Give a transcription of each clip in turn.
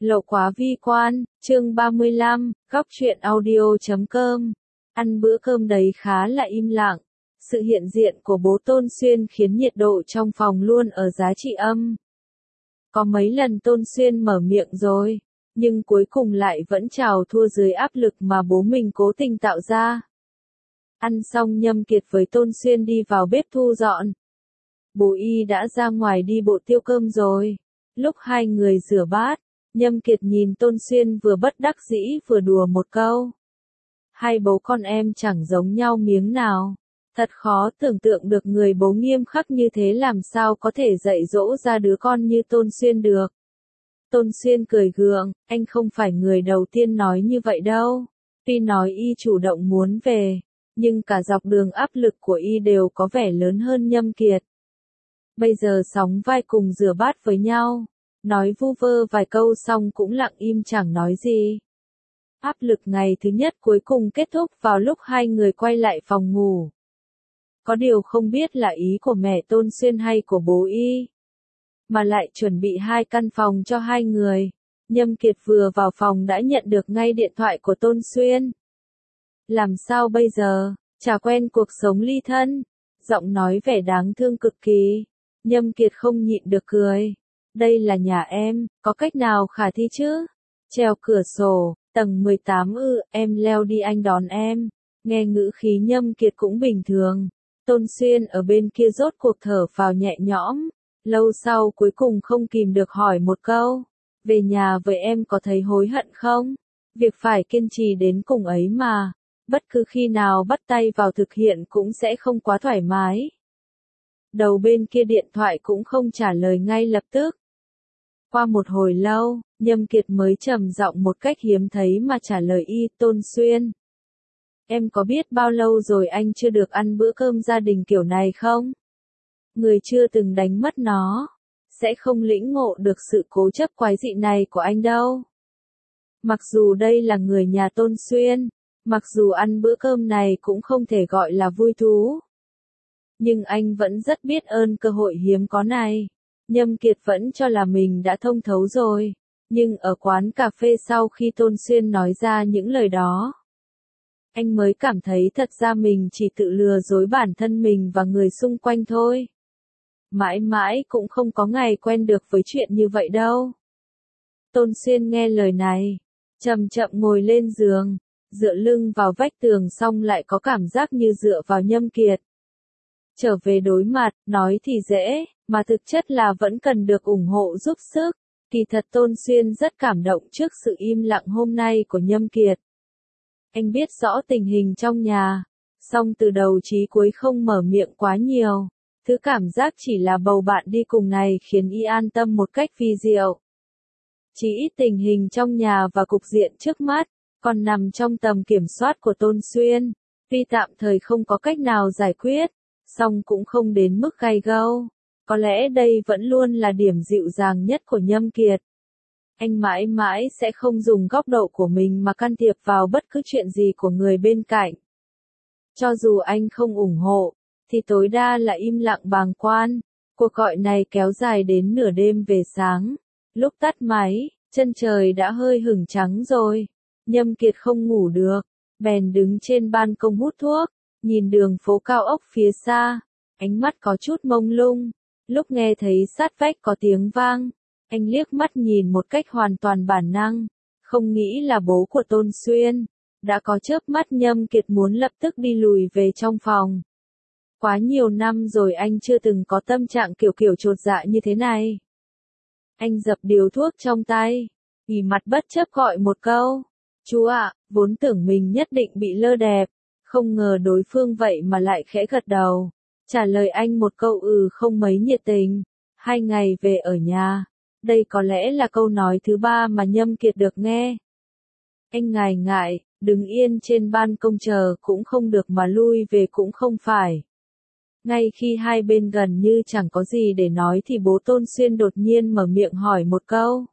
Lộ quá vi quan, chương 35, góc truyện audio.com. Ăn bữa cơm đấy khá là im lặng. Sự hiện diện của bố Tôn Xuyên khiến nhiệt độ trong phòng luôn ở giá trị âm. Có mấy lần Tôn Xuyên mở miệng rồi, nhưng cuối cùng lại vẫn chào thua dưới áp lực mà bố mình cố tình tạo ra. Ăn xong Nhâm Kiệt với Tôn Xuyên đi vào bếp thu dọn. Bố y đã ra ngoài đi bộ tiêu cơm rồi. Lúc hai người rửa bát, Nhâm Kiệt nhìn Tôn Xuyên vừa bất đắc dĩ vừa đùa một câu. Hai bố con em chẳng giống nhau miếng nào. Thật khó tưởng tượng được người bố nghiêm khắc như thế làm sao có thể dạy dỗ ra đứa con như Tôn Xuyên được. Tôn Xuyên cười gượng, anh không phải người đầu tiên nói như vậy đâu. Tuy nói y chủ động muốn về, nhưng cả dọc đường áp lực của y đều có vẻ lớn hơn Nhâm Kiệt. Bây giờ sóng vai cùng rửa bát với nhau, nói vu vơ vài câu xong cũng lặng im chẳng nói gì. Áp lực ngày thứ nhất cuối cùng kết thúc vào lúc hai người quay lại phòng ngủ. Có điều không biết là ý của mẹ Tôn Xuyên hay của bố y, mà lại chuẩn bị hai căn phòng cho hai người. Nhâm Kiệt vừa vào phòng đã nhận được ngay điện thoại của Tôn Xuyên. Làm sao bây giờ, chả quen cuộc sống ly thân, giọng nói vẻ đáng thương cực kỳ. Nhâm Kiệt không nhịn được cười. Đây là nhà em, có cách nào khả thi chứ? Treo cửa sổ, tầng 18 em leo đi anh đón em. Nghe ngữ khí Nhâm Kiệt cũng bình thường. Tôn Xuyên ở bên kia rốt cuộc thở phào nhẹ nhõm. Lâu sau cuối cùng không kìm được hỏi một câu. Về nhà với em có thấy hối hận không? Việc phải kiên trì đến cùng ấy mà. Bất cứ khi nào bắt tay vào thực hiện cũng sẽ không quá thoải mái. Đầu bên kia điện thoại cũng không trả lời ngay lập tức. Qua một hồi lâu, Nhâm Kiệt mới trầm giọng một cách hiếm thấy mà trả lời y. Tôn Xuyên, em có biết bao lâu rồi anh chưa được ăn bữa cơm gia đình kiểu này không? Người chưa từng đánh mất nó, sẽ không lĩnh ngộ được sự cố chấp quái dị này của anh đâu. Mặc dù đây là người nhà Tôn Xuyên, mặc dù ăn bữa cơm này cũng không thể gọi là vui thú, nhưng anh vẫn rất biết ơn cơ hội hiếm có này. Nhâm Kiệt vẫn cho là mình đã thông thấu rồi, nhưng ở quán cà phê sau khi Tôn Xuyên nói ra những lời đó, anh mới cảm thấy thật ra mình chỉ tự lừa dối bản thân mình và người xung quanh thôi. Mãi mãi cũng không có ngày quen được với chuyện như vậy đâu. Tôn Xuyên nghe lời này, chậm chậm ngồi lên giường, dựa lưng vào vách tường xong lại có cảm giác như dựa vào Nhâm Kiệt. Trở về đối mặt, nói thì dễ, mà thực chất là vẫn cần được ủng hộ giúp sức. Kỳ thật Tôn Xuyên rất cảm động trước sự im lặng hôm nay của Nhâm Kiệt. Anh biết rõ tình hình trong nhà, song từ đầu chí cuối không mở miệng quá nhiều. Thứ cảm giác chỉ là bầu bạn đi cùng này khiến y an tâm một cách vi diệu. Chỉ ít tình hình trong nhà và cục diện trước mắt, còn nằm trong tầm kiểm soát của Tôn Xuyên. Tuy tạm thời không có cách nào giải quyết, song cũng không đến mức gay gâu. Có lẽ đây vẫn luôn là điểm dịu dàng nhất của Nhâm Kiệt. Anh mãi mãi sẽ không dùng góc độ của mình mà can thiệp vào bất cứ chuyện gì của người bên cạnh. Cho dù anh không ủng hộ, thì tối đa là im lặng bàng quan. Cuộc gọi này kéo dài đến nửa đêm về sáng. Lúc tắt máy, chân trời đã hơi hửng trắng rồi. Nhâm Kiệt không ngủ được, bèn đứng trên ban công hút thuốc, nhìn đường phố cao ốc phía xa, ánh mắt có chút mông lung. Lúc nghe thấy sát vách có tiếng vang, anh liếc mắt nhìn một cách hoàn toàn bản năng, không nghĩ là bố của Tôn Xuyên. Đã có chớp mắt Nhâm Kiệt muốn lập tức đi lùi về trong phòng. Quá nhiều năm rồi anh chưa từng có tâm trạng kiểu chột dạ như thế này. Anh dập điếu thuốc trong tay, ỉ mặt bất chấp gọi một câu. Chú ạ, vốn tưởng mình nhất định bị lơ đẹp, không ngờ đối phương vậy mà lại khẽ gật đầu. Trả lời anh một câu không mấy nhiệt tình. 2 ngày về ở nhà. Đây có lẽ là câu nói thứ 3 mà Nhâm Kiệt được nghe. Anh ngại ngại, đứng yên trên ban công chờ cũng không được mà lui về cũng không phải. Ngay khi hai bên gần như chẳng có gì để nói thì bố Tôn Xuyên đột nhiên mở miệng hỏi một câu.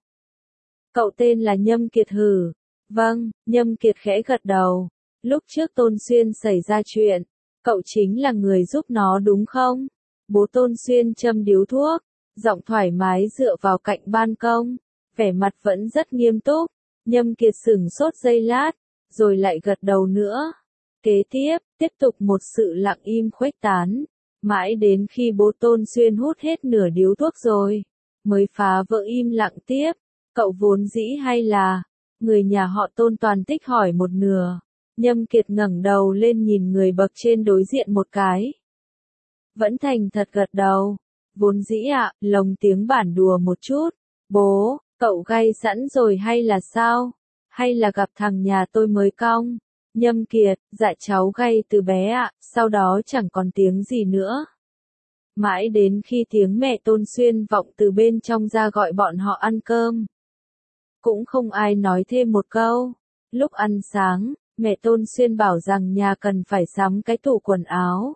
Cậu tên là Nhâm Kiệt hử? Vâng, Nhâm Kiệt khẽ gật đầu. Lúc trước Tôn Xuyên xảy ra chuyện, cậu chính là người giúp nó đúng không? Bố Tôn Xuyên châm điếu thuốc, giọng thoải mái dựa vào cạnh ban công, vẻ mặt vẫn rất nghiêm túc. Nhâm Kiệt sửng sốt giây lát, rồi lại gật đầu nữa. Kế tiếp tục một sự lặng im khuếch tán, mãi đến khi bố Tôn Xuyên hút hết nửa điếu thuốc rồi, mới phá vỡ im lặng tiếp. Cậu vốn dĩ hay là, người nhà họ Tôn toàn tích hỏi một nửa. Nhâm Kiệt ngẩng đầu lên nhìn người bậc trên đối diện một cái. Vẫn thành thật gật đầu. Vốn dĩ ạ, lồng tiếng bản đùa một chút. Bố, cậu gay sẵn rồi hay là sao? Hay là gặp thằng nhà tôi mới cong? Nhâm Kiệt, dạ cháu gay từ bé ạ, sau đó chẳng còn tiếng gì nữa. Mãi đến khi tiếng mẹ Tôn Xuyên vọng từ bên trong ra gọi bọn họ ăn cơm. Cũng không ai nói thêm một câu. Lúc ăn sáng, mẹ Tôn Xuyên bảo rằng nhà cần phải sắm cái tủ quần áo.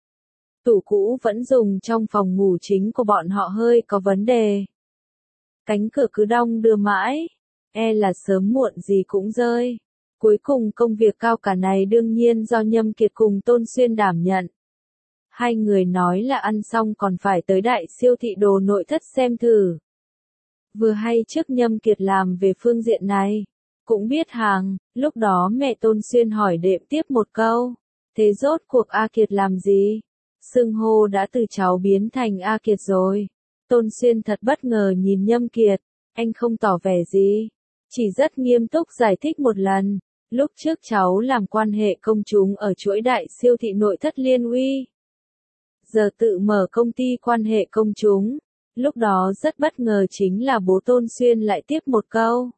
Tủ cũ vẫn dùng trong phòng ngủ chính của bọn họ hơi có vấn đề. Cánh cửa cứ đong đưa mãi, là sớm muộn gì cũng rơi. Cuối cùng công việc cao cả này đương nhiên do Nhâm Kiệt cùng Tôn Xuyên đảm nhận. Hai người nói là ăn xong còn phải tới đại siêu thị đồ nội thất xem thử. Vừa hay trước Nhâm Kiệt làm về phương diện này, cũng biết hàng, lúc đó mẹ Tôn Xuyên hỏi đệm tiếp một câu. Thế rốt cuộc A Kiệt làm gì? Xưng hô đã từ cháu biến thành A Kiệt rồi. Tôn Xuyên thật bất ngờ nhìn Nhâm Kiệt, anh không tỏ vẻ gì, chỉ rất nghiêm túc giải thích một lần. Lúc trước cháu làm quan hệ công chúng ở chuỗi đại siêu thị nội thất Liên Uy. Giờ tự mở công ty quan hệ công chúng. Lúc đó rất bất ngờ chính là bố Tôn Xuyên lại tiếp một câu.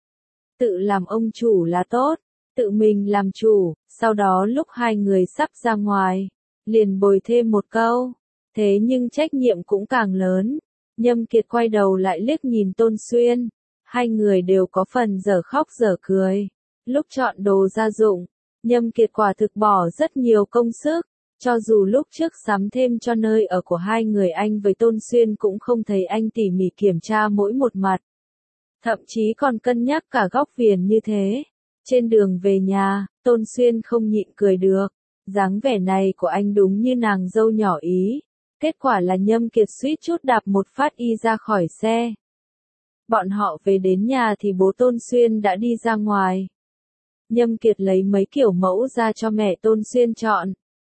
Tự làm ông chủ là tốt, tự mình làm chủ, sau đó lúc hai người sắp ra ngoài, liền bồi thêm một câu. Thế nhưng trách nhiệm cũng càng lớn. Nhâm Kiệt quay đầu lại liếc nhìn Tôn Xuyên. Hai người đều có phần dở khóc dở cười. Lúc chọn đồ gia dụng, Nhâm Kiệt quả thực bỏ rất nhiều công sức. Cho dù lúc trước sắm thêm cho nơi ở của hai người anh với Tôn Xuyên cũng không thấy anh tỉ mỉ kiểm tra mỗi một mặt. Thậm chí còn cân nhắc cả góc viền như thế. Trên đường về nhà, Tôn Xuyên không nhịn cười được. Dáng vẻ này của anh đúng như nàng dâu nhỏ Ý. Kết quả là Nhâm Kiệt suýt chút đạp một phát y ra khỏi xe. Bọn họ về đến nhà thì bố Tôn Xuyên đã đi ra ngoài. Nhâm Kiệt lấy mấy kiểu mẫu ra cho mẹ Tôn Xuyên chọn.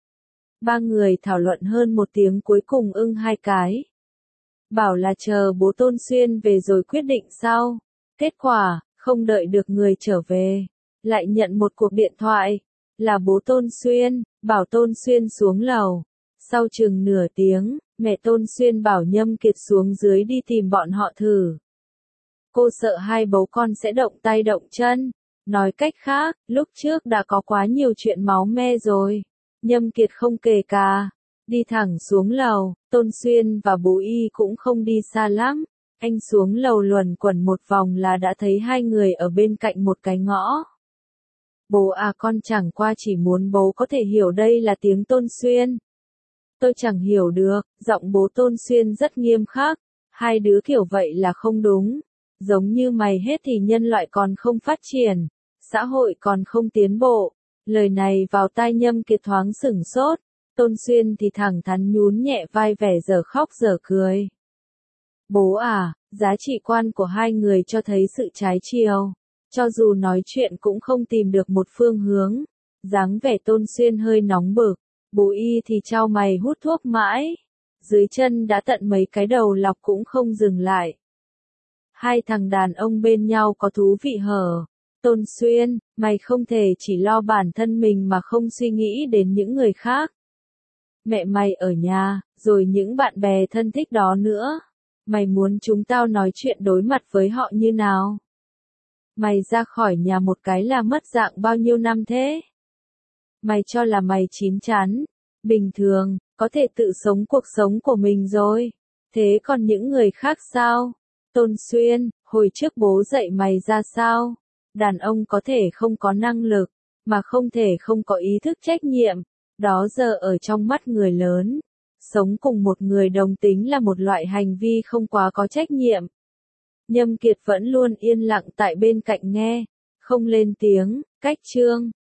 Ba người thảo luận hơn một tiếng cuối cùng ưng hai cái. Bảo là chờ bố Tôn Xuyên về rồi quyết định sau. Kết quả, không đợi được người trở về, lại nhận một cuộc điện thoại. Là bố Tôn Xuyên, bảo Tôn Xuyên xuống lầu. Sau chừng nửa tiếng, mẹ Tôn Xuyên bảo Nhâm Kiệt xuống dưới đi tìm bọn họ thử. Cô sợ hai bố con sẽ động tay động chân. Nói cách khác, lúc trước đã có quá nhiều chuyện máu me rồi. Nhâm Kiệt không kể cả. Đi thẳng xuống lầu, Tôn Xuyên và bố Y cũng không đi xa lắm. Anh xuống lầu luẩn quẩn một vòng là đã thấy hai người ở bên cạnh một cái ngõ. Bố à, con chẳng qua chỉ muốn bố có thể hiểu đây là tiếng Tôn Xuyên. Tôi chẳng hiểu được, giọng bố Tôn Xuyên rất nghiêm khắc. Hai đứa kiểu vậy là không đúng. Giống như mày hết thì nhân loại còn không phát triển, xã hội còn không tiến bộ. Lời này vào tai Nhâm Kiệt thoáng sửng sốt. Tôn Xuyên thì thẳng thắn nhún nhẹ vai vẻ dở khóc dở cười. Bố à, giá trị quan của hai người cho thấy sự trái chiều. Cho dù nói chuyện cũng không tìm được một phương hướng. Dáng vẻ Tôn Xuyên hơi nóng bực. Bố Y thì chau mày hút thuốc mãi. Dưới chân đã tận mấy cái đầu lọc cũng không dừng lại. Hai thằng đàn ông bên nhau có thú vị hở. Tôn Xuyên, mày không thể chỉ lo bản thân mình mà không suy nghĩ đến những người khác. Mẹ mày ở nhà, rồi những bạn bè thân thích đó nữa. Mày muốn chúng tao nói chuyện đối mặt với họ như nào? Mày ra khỏi nhà một cái là mất dạng bao nhiêu năm thế? Mày cho là mày chín chắn, bình thường, có thể tự sống cuộc sống của mình rồi. Thế còn những người khác sao? Tôn Xuyên, hồi trước bố dạy mày ra sao? Đàn ông có thể không có năng lực, mà không thể không có ý thức trách nhiệm. Đó giờ ở trong mắt người lớn, sống cùng một người đồng tính là một loại hành vi không quá có trách nhiệm. Nhâm Kiệt vẫn luôn yên lặng tại bên cạnh nghe, không lên tiếng. Cách chương